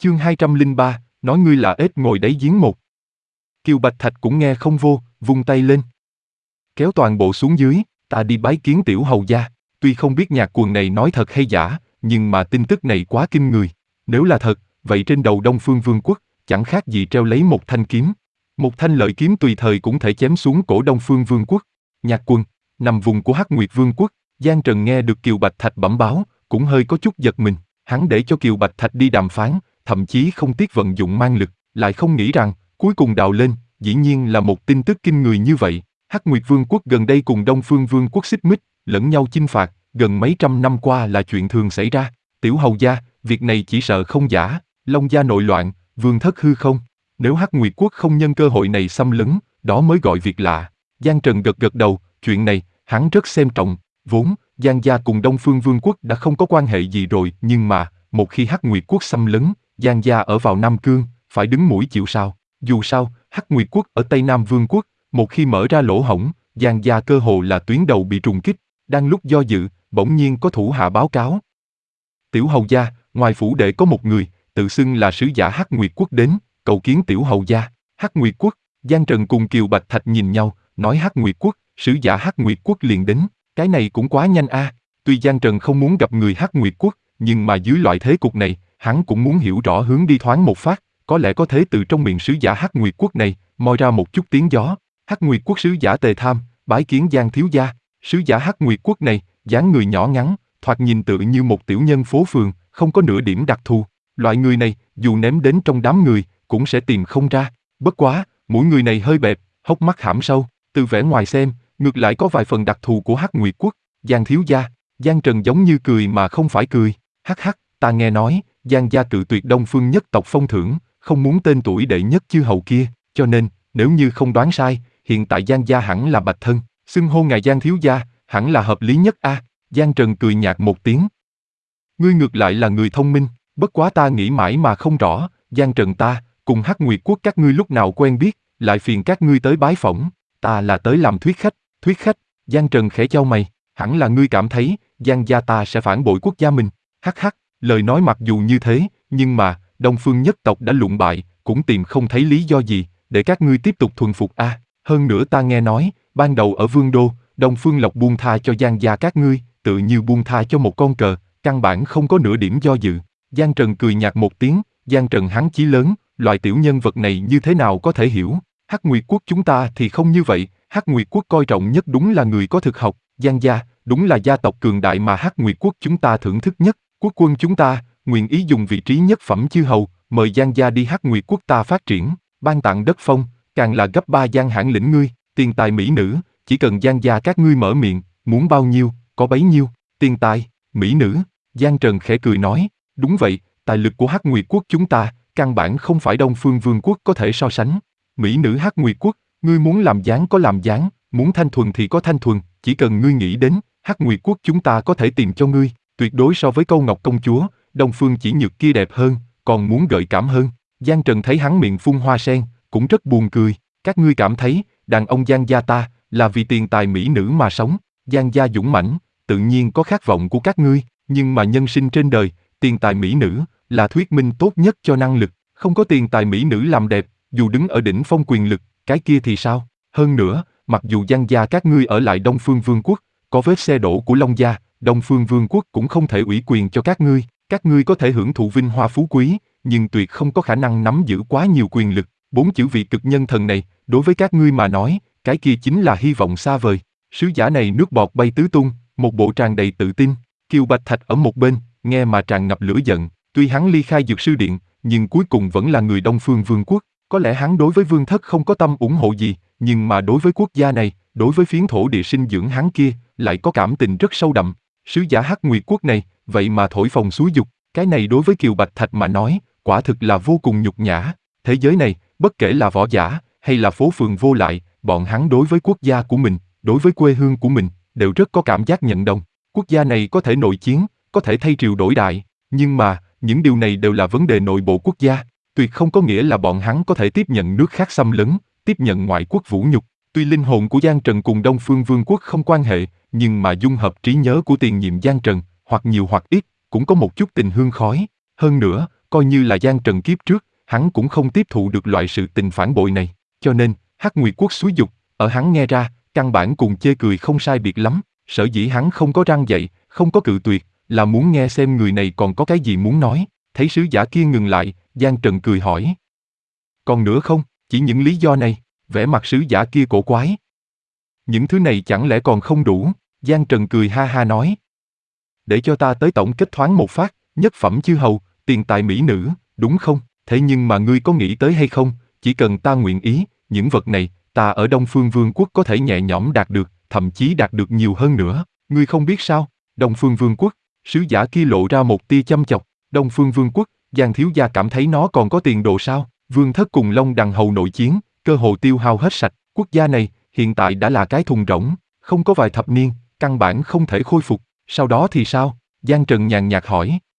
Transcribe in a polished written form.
Chương 203, nói ngươi là ếch ngồi đáy giếng một. Kiều Bạch Thạch cũng nghe không vô, vung tay lên. Kéo toàn bộ xuống dưới, ta đi bái kiến tiểu hầu gia. Tuy không biết nhạc quần này nói thật hay giả, nhưng mà tin tức này quá kinh người. Nếu là thật, vậy trên đầu Đông Phương Vương quốc, chẳng khác gì treo lấy một thanh kiếm. Một thanh lợi kiếm tùy thời cũng thể chém xuống cổ Đông Phương Vương quốc. Nhạc quần, nằm vùng của Hắc Nguyệt Vương quốc, Giang Trần nghe được Kiều Bạch Thạch bẩm báo, cũng hơi có chút giật mình. Hắn để cho Kiều Bạch Thạch đi đàm phán, thậm chí không tiếc vận dụng man lực, lại không nghĩ rằng, cuối cùng đào lên, dĩ nhiên là một tin tức kinh người như vậy. Hắc Nguyệt Vương quốc gần đây cùng Đông Phương Vương quốc xích mích, lẫn nhau chinh phạt, gần mấy trăm năm qua là chuyện thường xảy ra. Tiểu hầu gia, việc này chỉ sợ không giả, Long gia nội loạn, vương thất hư không. Nếu Hắc Nguyệt quốc không nhân cơ hội này xâm lấn, đó mới gọi việc lạ. Giang Trần gật gật đầu, chuyện này, hắn rất xem trọng. Vốn, Giang gia cùng Đông Phương Vương quốc đã không có quan hệ gì rồi, nhưng mà, một khi Hắc Nguyệt quốc xâm lấn, Giang gia ở vào Nam Cương, phải đứng mũi chịu sào. Dù sao, Hắc Nguyệt quốc ở Tây Nam Vương quốc, một khi mở ra lỗ hổng, Giang gia cơ hồ là tuyến đầu bị trùng kích. Đang lúc do dự, bỗng nhiên có thủ hạ báo cáo. Tiểu hầu gia, ngoài phủ đệ có một người, tự xưng là sứ giả Hắc Nguyệt quốc đến, cầu kiến tiểu hầu gia. Hắc Nguyệt quốc, Giang Trần cùng Kiều Bạch Thạch nhìn nhau, nói Hắc Nguyệt quốc, sứ giả Hắc Nguyệt quốc liền đến. Cái này cũng quá nhanh a. Tuy Giang Trần không muốn gặp người Hắc Nguyệt quốc, nhưng mà dưới loại thế cục này, hắn cũng muốn hiểu rõ hướng đi thoáng một phát, có lẽ có thể từ trong miệng sứ giả Hắc Nguyệt quốc này, moi ra một chút tiếng gió. Hắc Nguyệt quốc sứ giả Tề Tham, bái kiến Giang thiếu gia. Sứ giả Hắc Nguyệt quốc này, dáng người nhỏ ngắn, thoạt nhìn tựa như một tiểu nhân phố phường, không có nửa điểm đặc thù. Loại người này, dù ném đến trong đám người, cũng sẽ tìm không ra. Bất quá, mũi người này hơi bẹp, hốc mắt hãm sâu, từ vẻ ngoài xem, ngược lại có vài phần đặc thù của Hắc Nguyệt quốc. Giang thiếu gia, Giang Trần giống như cười mà không phải cười. Hắc hắc, ta nghe nói, Giang gia cự tuyệt Đông Phương nhất tộc phong thưởng, không muốn tên tuổi đệ nhất chư hầu kia, cho nên, nếu như không đoán sai, hiện tại Giang gia hẳn là Bạch thân, xưng hô ngài Giang thiếu gia, hẳn là hợp lý nhất a. Giang Trần cười nhạt một tiếng. Ngươi ngược lại là người thông minh, bất quá ta nghĩ mãi mà không rõ, Giang Trần ta, cùng Hắc Nguyệt quốc các ngươi lúc nào quen biết, lại phiền các ngươi tới bái phỏng, ta là tới làm thuyết khách, Giang Trần khẽ chau mày, hẳn là ngươi cảm thấy, Giang gia ta sẽ phản bội quốc gia mình, hắc hắc, lời nói mặc dù như thế, nhưng mà, Đông Phương nhất tộc đã lụng bại, cũng tìm không thấy lý do gì, để các ngươi tiếp tục thuần phục a. Hơn nữa ta nghe nói, ban đầu ở Vương Đô, Đông Phương Lộc buông tha cho Giang gia các ngươi, tự như buông tha cho một con cờ, căn bản không có nửa điểm do dự. Giang Trần cười nhạt một tiếng, Giang Trần hắn chí lớn, loại tiểu nhân vật này như thế nào có thể hiểu. Hắc Nguyệt quốc chúng ta thì không như vậy, Hắc Nguyệt quốc coi trọng nhất đúng là người có thực học, Giang gia, đúng là gia tộc cường đại mà Hắc Nguyệt quốc chúng ta thưởng thức nhất, quốc quân chúng ta, nguyện ý dùng vị trí nhất phẩm chư hầu, mời Giang gia đi Hắc Nguyệt quốc ta phát triển, ban tặng đất phong, càng là gấp 3 Giang hãn lĩnh ngươi, tiền tài mỹ nữ, chỉ cần Giang gia các ngươi mở miệng, muốn bao nhiêu, có bấy nhiêu, tiền tài, mỹ nữ, Giang Trần khẽ cười nói, đúng vậy, tài lực của Hắc Nguyệt quốc chúng ta, căn bản không phải Đông Phương Vương quốc có thể so sánh. Mỹ nữ Hắc Nguyệt quốc, ngươi muốn làm dáng có làm dáng, muốn thanh thuần thì có thanh thuần, chỉ cần ngươi nghĩ đến, Hắc Nguyệt quốc chúng ta có thể tìm cho ngươi, tuyệt đối so với Câu Ngọc công chúa, Đông Phương chỉ nhược kia đẹp hơn, còn muốn gợi cảm hơn. Giang Trần thấy hắn miệng phun hoa sen, cũng rất buồn cười, các ngươi cảm thấy, đàn ông Giang gia ta, là vì tiền tài mỹ nữ mà sống, Giang gia dũng mãnh, tự nhiên có khát vọng của các ngươi, nhưng mà nhân sinh trên đời, tiền tài mỹ nữ, là thuyết minh tốt nhất cho năng lực, không có tiền tài mỹ nữ làm đẹp, dù đứng ở đỉnh phong quyền lực, cái kia thì sao? Hơn nữa, mặc dù Giang gia các ngươi ở lại Đông Phương Vương quốc, có vết xe đổ của Long gia, Đông Phương Vương quốc cũng không thể ủy quyền cho các ngươi có thể hưởng thụ vinh hoa phú quý, nhưng tuyệt không có khả năng nắm giữ quá nhiều quyền lực. 4 chữ vị cực nhân thần này, đối với các ngươi mà nói, cái kia chính là hy vọng xa vời. Sứ giả này nước bọt bay tứ tung, một bộ tràn đầy tự tin. Kiều Bạch Thạch ở một bên, nghe mà tràn ngập lửa giận. Tuy hắn ly khai Dược sư điện, nhưng cuối cùng vẫn là người Đông Phương Vương quốc. Có lẽ hắn đối với Vương thất không có tâm ủng hộ gì, nhưng mà đối với quốc gia này, đối với phiến thổ địa sinh dưỡng hắn kia, lại có cảm tình rất sâu đậm. Sứ giả Hắc Nguyệt quốc này, vậy mà thổi phồng xúi dục, cái này đối với Kiều Bạch Thạch mà nói, quả thực là vô cùng nhục nhã. Thế giới này, bất kể là võ giả, hay là phố phường vô lại, bọn hắn đối với quốc gia của mình, đối với quê hương của mình, đều rất có cảm giác nhận đồng. Quốc gia này có thể nội chiến, có thể thay triều đổi đại, nhưng mà, những điều này đều là vấn đề nội bộ quốc gia, tuyệt không có nghĩa là bọn hắn có thể tiếp nhận nước khác xâm lấn, tiếp nhận ngoại quốc vũ nhục. Tuy linh hồn của Giang Trần cùng Đông Phương Vương quốc không quan hệ, nhưng mà dung hợp trí nhớ của tiền nhiệm Giang Trần, hoặc nhiều hoặc ít, cũng có một chút tình hương khói. Hơn nữa, coi như là Giang Trần kiếp trước, hắn cũng không tiếp thụ được loại sự tình phản bội này, cho nên, Hắc Nguyệt Quốc xúi dục, ở hắn nghe ra, căn bản cùng chê cười không sai biệt lắm, sở dĩ hắn không có răng dậy, không có cự tuyệt, là muốn nghe xem người này còn có cái gì muốn nói. Thấy sứ giả kia ngừng lại, Giang Trần cười hỏi. Còn nữa không, chỉ những lý do này, vẻ mặt sứ giả kia cổ quái. Những thứ này chẳng lẽ còn không đủ, Giang Trần cười ha ha nói. Để cho ta tới tổng kết thoáng một phát, nhất phẩm chư hầu, tiền tài mỹ nữ, đúng không? Thế nhưng mà ngươi có nghĩ tới hay không, chỉ cần ta nguyện ý, những vật này, ta ở Đông Phương Vương quốc có thể nhẹ nhõm đạt được, thậm chí đạt được nhiều hơn nữa. Ngươi không biết sao, Đông Phương Vương quốc, sứ giả kia lộ ra một tia châm chọc. Đông Phương Vương quốc, Giang thiếu gia cảm thấy nó còn có tiền đồ sao? Vương thất cùng Long Đằng hầu nội chiến, cơ hồ tiêu hao hết sạch. Quốc gia này, hiện tại đã là cái thùng rỗng, không có vài thập niên, căn bản không thể khôi phục. Sau đó thì sao? Giang Trần nhàn nhạt hỏi.